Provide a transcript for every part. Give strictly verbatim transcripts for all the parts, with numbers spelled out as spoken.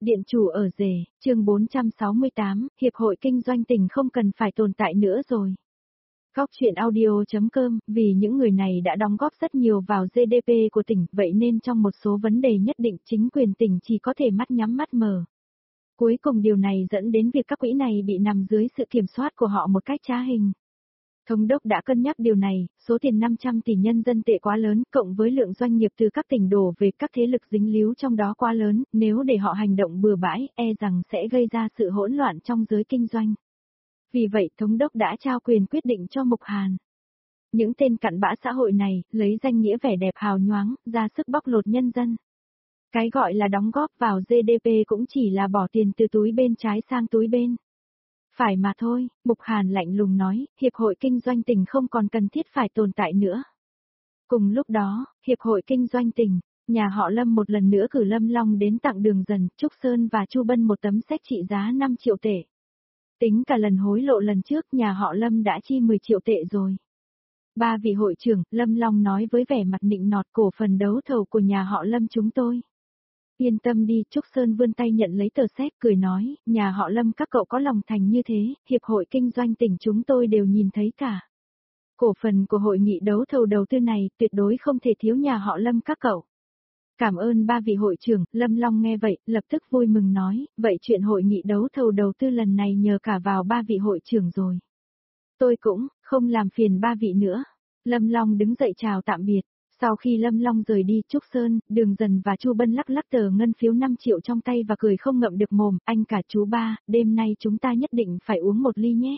Điện chủ ở rể, chương bốn trăm sáu mươi tám, Hiệp hội Kinh doanh tỉnh không cần phải tồn tại nữa rồi. Góc chuyện audio.com, vì những người này đã đóng góp rất nhiều vào giê đê pê của tỉnh, vậy nên trong một số vấn đề nhất định chính quyền tỉnh chỉ có thể mắt nhắm mắt mở. Cuối cùng điều này dẫn đến việc các quỹ này bị nằm dưới sự kiểm soát của họ một cách trá hình. Thống đốc đã cân nhắc điều này, số tiền năm trăm tỷ nhân dân tệ quá lớn, cộng với lượng doanh nghiệp từ các tỉnh đổ về các thế lực dính líu trong đó quá lớn, nếu để họ hành động bừa bãi, e rằng sẽ gây ra sự hỗn loạn trong giới kinh doanh. Vì vậy, Thống đốc đã trao quyền quyết định cho Mục Hàn. Những tên cặn bã xã hội này, lấy danh nghĩa vẻ đẹp hào nhoáng, ra sức bóc lột nhân dân. Cái gọi là đóng góp vào giê đê pê cũng chỉ là bỏ tiền từ túi bên trái sang túi bên. Phải mà thôi, Mục Hàn lạnh lùng nói, Hiệp hội Kinh doanh tỉnh không còn cần thiết phải tồn tại nữa. Cùng lúc đó, Hiệp hội Kinh doanh tỉnh, nhà họ Lâm một lần nữa cử Lâm Long đến tặng Đường Dần, Trúc Sơn và Chu Bân một tấm séc trị giá năm triệu tệ. Tính cả lần hối lộ lần trước nhà họ Lâm đã chi mười triệu tệ rồi. Ba vị hội trưởng, Lâm Long nói với vẻ mặt nịnh nọt, cổ phần đấu thầu của nhà họ Lâm chúng tôi. Yên tâm đi, Trúc Sơn vươn tay nhận lấy tờ séc cười nói, nhà họ Lâm các cậu có lòng thành như thế, Hiệp hội Kinh doanh tỉnh chúng tôi đều nhìn thấy cả. Cổ phần của hội nghị đấu thầu đầu tư này tuyệt đối không thể thiếu nhà họ Lâm các cậu. Cảm ơn ba vị hội trưởng, Lâm Long nghe vậy, lập tức vui mừng nói, vậy chuyện hội nghị đấu thầu đầu tư lần này nhờ cả vào ba vị hội trưởng rồi. Tôi cũng, không làm phiền ba vị nữa. Lâm Long đứng dậy chào tạm biệt. Sau khi Lâm Long rời đi, Trúc Sơn, Đường Dần và Chu Bân lắc lắc tờ ngân phiếu năm triệu trong tay và cười không ngậm được mồm, anh cả chú ba, đêm nay chúng ta nhất định phải uống một ly nhé.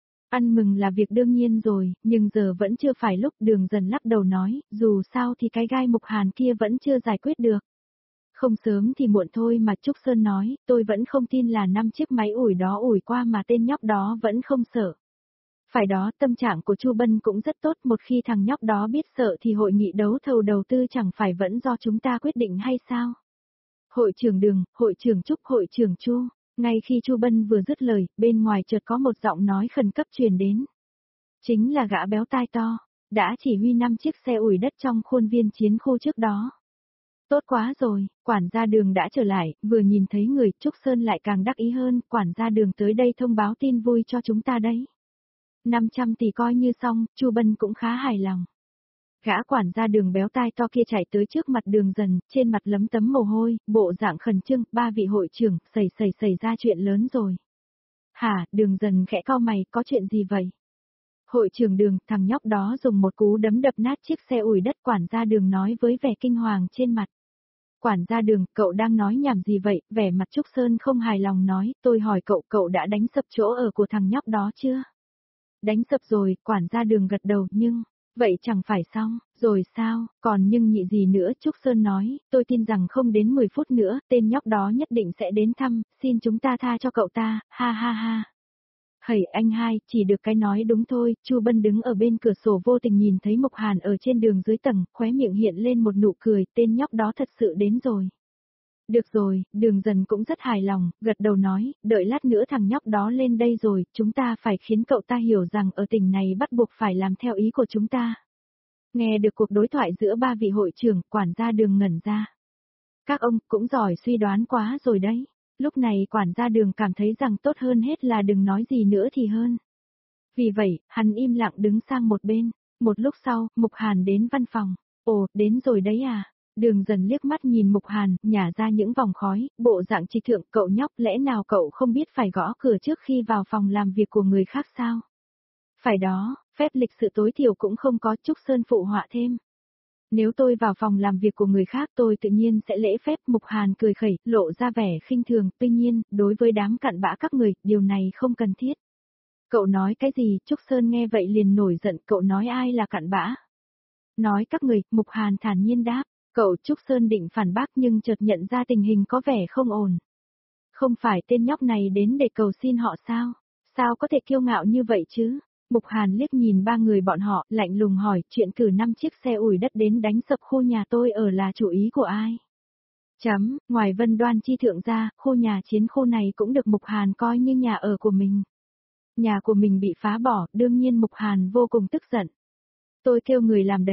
Ăn mừng là việc đương nhiên rồi, nhưng giờ vẫn chưa phải lúc. Đường Dần lắc đầu nói, dù sao thì cái gai Mục Hàn kia vẫn chưa giải quyết được. Không sớm thì muộn thôi mà. Trúc Sơn nói, tôi vẫn không tin là năm chiếc máy ủi đó ủi qua mà tên nhóc đó vẫn không sợ. Phải đó, tâm trạng của Chu Bân cũng rất tốt, một khi thằng nhóc đó biết sợ thì hội nghị đấu thầu đầu tư chẳng phải vẫn do chúng ta quyết định hay sao? Hội trưởng Đường, hội trưởng Trúc, hội trưởng Chu. Ngay khi Chu Bân vừa dứt lời, bên ngoài chợt có một giọng nói khẩn cấp truyền đến. Chính là gã béo tai to, đã chỉ huy năm chiếc xe ủi đất trong khuôn viên chiến khu trước đó. Tốt quá rồi, quản gia Đường đã trở lại, vừa nhìn thấy người, Trúc Sơn lại càng đắc ý hơn, quản gia Đường tới đây thông báo tin vui cho chúng ta đấy. năm trăm tỷ coi như xong, Chu Bân cũng khá hài lòng. Gã quản gia Đường béo tai to kia chạy tới trước mặt Đường Dần, trên mặt lấm tấm mồ hôi, bộ dạng khẩn trương, ba vị hội trưởng, xảy xảy xảy ra chuyện lớn rồi. Hả, Đường Dần khẽ cau mày, có chuyện gì vậy? Hội trưởng Đường, thằng nhóc đó dùng một cú đấm đập nát chiếc xe ủi đất, quản gia Đường nói với vẻ kinh hoàng trên mặt. Quản gia Đường, cậu đang nói nhảm gì vậy? Vẻ mặt Trúc Sơn không hài lòng nói, tôi hỏi cậu, cậu đã đánh sập chỗ ở của thằng nhóc đó chưa? Đánh sập rồi, quản gia Đường gật đầu, nhưng, vậy chẳng phải xong, rồi sao, còn nhưng nhị gì nữa? Trúc Sơn nói, tôi tin rằng không đến mười phút nữa, tên nhóc đó nhất định sẽ đến thăm, xin chúng ta tha cho cậu ta, ha ha ha. Hầy anh hai, chỉ được cái nói đúng thôi. Chu Bân đứng ở bên cửa sổ vô tình nhìn thấy Mục Hàn ở trên đường dưới tầng, khóe miệng hiện lên một nụ cười, tên nhóc đó thật sự đến rồi. Được rồi, Đường Dần cũng rất hài lòng, gật đầu nói, đợi lát nữa thằng nhóc đó lên đây rồi, chúng ta phải khiến cậu ta hiểu rằng ở tỉnh này bắt buộc phải làm theo ý của chúng ta. Nghe được cuộc đối thoại giữa ba vị hội trưởng, quản gia Đường ngẩn ra. Các ông cũng giỏi suy đoán quá rồi đấy. Lúc này quản gia Đường cảm thấy rằng tốt hơn hết là đừng nói gì nữa thì hơn. Vì vậy, hắn im lặng đứng sang một bên. Một lúc sau, Mục Hàn đến văn phòng. Ồ, đến rồi đấy à? Đường Dần liếc mắt nhìn Mục Hàn, nhả ra những vòng khói, bộ dạng trịch thượng, cậu nhóc, lẽ nào cậu không biết phải gõ cửa trước khi vào phòng làm việc của người khác sao? Phải đó, phép lịch sự tối thiểu cũng không có. Trúc Sơn phụ họa thêm. Nếu tôi vào phòng làm việc của người khác tôi tự nhiên sẽ lễ phép. Mục Hàn cười khẩy, lộ ra vẻ khinh thường, tuy nhiên, đối với đám cặn bã các người, điều này không cần thiết. Cậu nói cái gì? Trúc Sơn nghe vậy liền nổi giận, cậu nói ai là cặn bã? Nói các người, Mục Hàn thản nhiên đáp. Cậu Trúc Sơn định phản bác nhưng chợt nhận ra tình hình có vẻ không ổn. Không phải tên nhóc này đến để cầu xin họ sao? Sao có thể kiêu ngạo như vậy chứ? Mục Hàn liếc nhìn ba người bọn họ, lạnh lùng hỏi, chuyện cử năm chiếc xe ủi đất đến đánh sập khu nhà tôi ở là chủ ý của ai? Chấm, ngoài Vân Đoan Chi thượng ra, khu nhà chiến khu này cũng được Mục Hàn coi như nhà ở của mình. Nhà của mình bị phá bỏ, đương nhiên Mục Hàn vô cùng tức giận. Tôi kêu người làm đấy,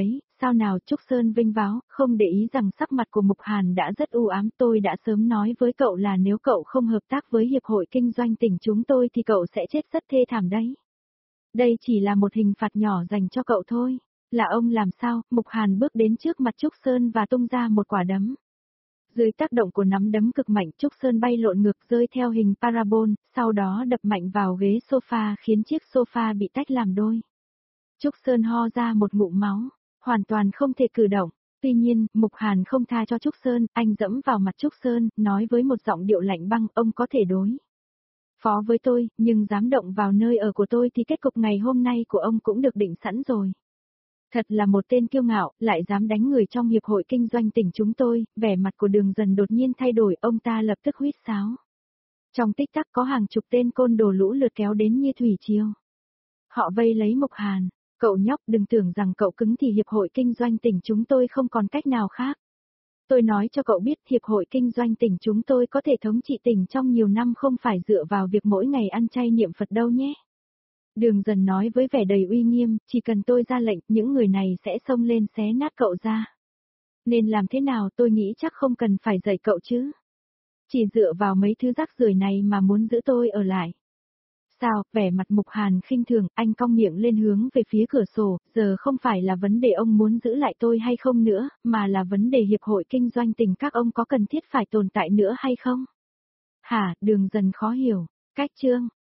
sao nào Trúc Sơn vênh váo, không để ý rằng sắc mặt của Mục Hàn đã rất u ám. Tôi đã sớm nói với cậu là nếu cậu không hợp tác với Hiệp hội Kinh doanh tỉnh chúng tôi thì cậu sẽ chết rất thê thảm đấy. Đây chỉ là một hình phạt nhỏ dành cho cậu thôi. Là ông làm sao? Mục Hàn bước đến trước mặt Trúc Sơn và tung ra một quả đấm. Dưới tác động của nắm đấm cực mạnh, Trúc Sơn bay lộn ngược rơi theo hình parabol, sau đó đập mạnh vào ghế sofa khiến chiếc sofa bị tách làm đôi. Trúc Sơn ho ra một ngụm máu, hoàn toàn không thể cử động. Tuy nhiên, Mục Hàn không tha cho Trúc Sơn, anh dẫm vào mặt Trúc Sơn, nói với một giọng điệu lạnh băng, ông có thể đối phó với tôi, nhưng dám động vào nơi ở của tôi thì kết cục ngày hôm nay của ông cũng được định sẵn rồi. Thật là một tên kiêu ngạo, lại dám đánh người trong Hiệp hội Kinh doanh tỉnh chúng tôi. Vẻ mặt của Đường Dần đột nhiên thay đổi, ông ta lập tức huýt sáo. Trong tích tắc có hàng chục tên côn đồ lũ lượt kéo đến như thủy triều. Họ vây lấy Mục Hàn, cậu nhóc đừng tưởng rằng cậu cứng thì Hiệp hội Kinh doanh tỉnh chúng tôi không còn cách nào khác. Tôi nói cho cậu biết Hiệp hội Kinh doanh tỉnh chúng tôi có thể thống trị tỉnh trong nhiều năm không phải dựa vào việc mỗi ngày ăn chay niệm Phật đâu nhé. Đường Dần nói với vẻ đầy uy nghiêm, chỉ cần tôi ra lệnh, những người này sẽ xông lên xé nát cậu ra. Nên làm thế nào tôi nghĩ chắc không cần phải dạy cậu chứ. Chỉ dựa vào mấy thứ rác rưởi này mà muốn giữ tôi ở lại. Sao, vẻ mặt Mục Hàn khinh thường, anh cong miệng lên hướng về phía cửa sổ, giờ không phải là vấn đề ông muốn giữ lại tôi hay không nữa, mà là vấn đề Hiệp hội Kinh doanh tỉnh các ông có cần thiết phải tồn tại nữa hay không? Hả, Đường Dần khó hiểu, cách chương.